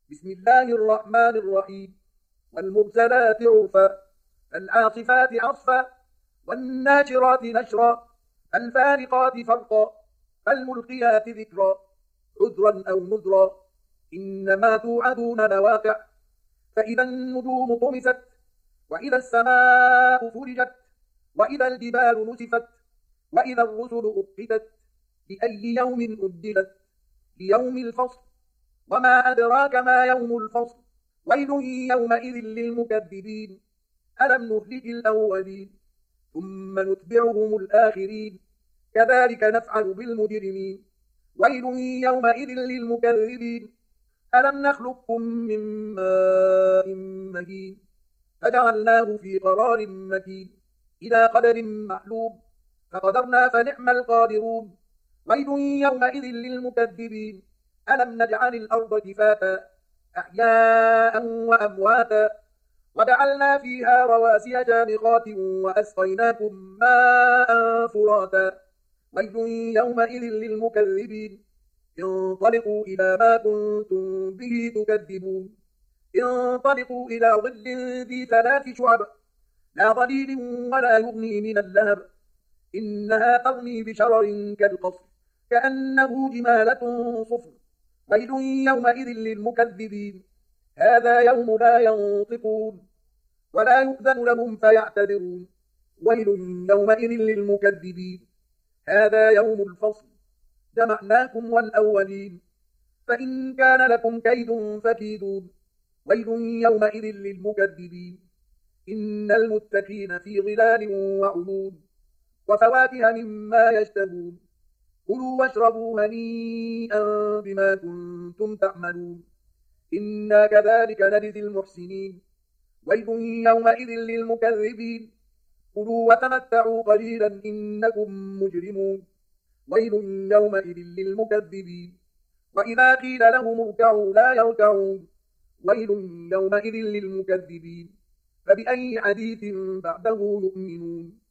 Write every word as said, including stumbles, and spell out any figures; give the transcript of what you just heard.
بسم الله الرحمن الرحيم. والمرسلات عرفا، فالعاصفات عصفا، والناشرات نشرا، فالفارقات فرقا، فالملقيات ذكرا، عذرا أو نذرا. إنما توعدون لواقع. فإذا النجوم طمست، وإذا السماء فرجت، وإذا الجبال نسفت، وإذا الرسل أقتت، لأي يوم أجلت؟ ليوم الفصل. وما أدراك ما يوم الفصل. ويل يومئذ للمكذبين. ألم نهلك الأولين ثم نتبعهم الآخرين، كذلك نفعل بالمجرمين. ويل يومئذ للمكذبين. ألم نخلقكم من ماء مهين فجعلناه في قرار مكين إلى قدر معلوم فقدرنا فنعم القادرون. ويل يومئذ للمكذبين. ألم نجعل الأرض كفاتا أحياء وأمواتا وجعلنا فيها رواسي شامخات وأسقيناكم ماء فراتا. ويل يومئذ للمكذبين. انطلقوا إلى ما كنتم به تكذبون. انطلقوا إلى ظل ذي ثلاث شعب لا ظليل ولا يغني من اللهب إنها ترمي بشرر كالقصر كأنه جمالة صفر. ويل يومئذ للمكذبين. هذا يوم لا ينطقون ولا يؤذن لهم فيعتذرون. ويل يومئذ للمكذبين. هذا يوم الفصل، جمعناكم والأولين، فإن كان لكم كيد فكيدون. ويل يومئذ للمكذبين. إن المتقين في ظلال وعيون وفواكه مما يشتهون. كلوا واشربوا هنيئا بما كنتم تعملون. إنا كذلك نجزي المحسنين. ويل يومئذ للمكذبين. كلوا وتمتعوا قليلا إنكم مجرمون. ويل يومئذ للمكذبين. وإذا قيل لهم اركعوا لا يركعون. ويل يومئذ للمكذبين. فبأي حديث بعده يؤمنون.